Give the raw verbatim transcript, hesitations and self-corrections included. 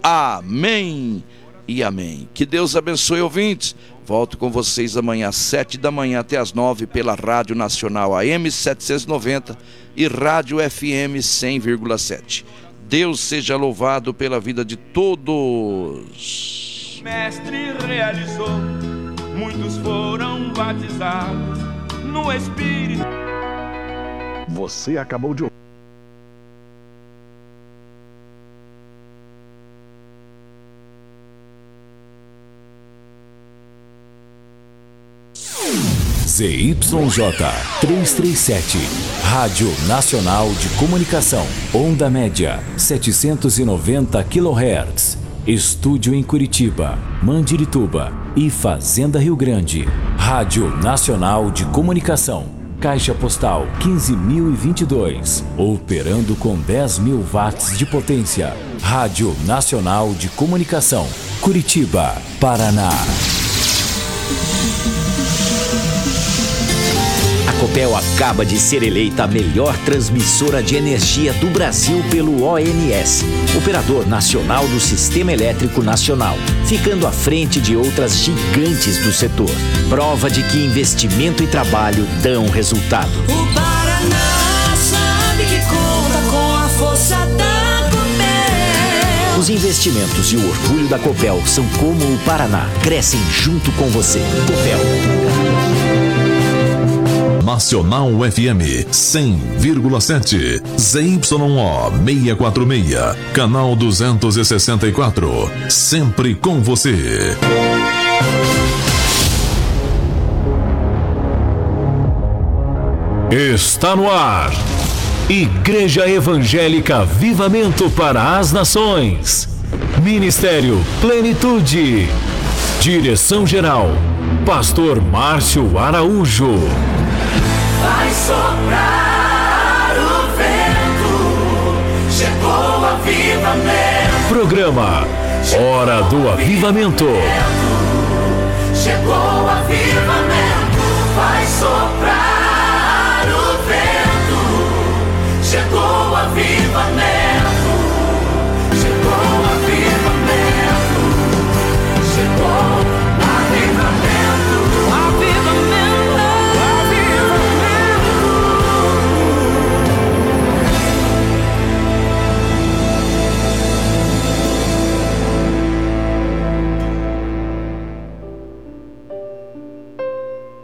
Amém e amém. Que Deus abençoe, ouvintes. Volto com vocês amanhã às sete da manhã até às nove pela Rádio Nacional A M setecentos e noventa e Rádio F M cem vírgula sete. Deus seja louvado pela vida de todos. Mestre realizou, muitos foram batizados no Espírito. Você acabou de ouvir. Z Y J trezentos e trinta e sete, Rádio Nacional de Comunicação, onda média setecentos e noventa quilohertz, estúdio em Curitiba, Mandirituba e Fazenda Rio Grande. Rádio Nacional de Comunicação, caixa postal quinze mil e vinte e dois, operando com dez mil watts de potência. Rádio Nacional de Comunicação, Curitiba, Paraná. A Copel acaba de ser eleita a melhor transmissora de energia do Brasil pelo O N S, Operador Nacional do Sistema Elétrico Nacional, ficando à frente de outras gigantes do setor. Prova de que investimento e trabalho dão resultado. O Paraná sabe que conta com a força da Copel. Os investimentos e o orgulho da Copel são como o Paraná, crescem junto com você. Copel. Nacional F M cem vírgula sete, Z Y O seiscentos e quarenta e seis, canal duzentos e sessenta e quatro, sempre com você. Está no ar, Igreja Evangélica Avivamento para as Nações, Ministério Plenitude, Direção-Geral, Pastor Márcio Araújo. Vai soprar o vento, chegou o avivamento. Programa Hora do Avivamento. Chegou o avivamento, vai soprar.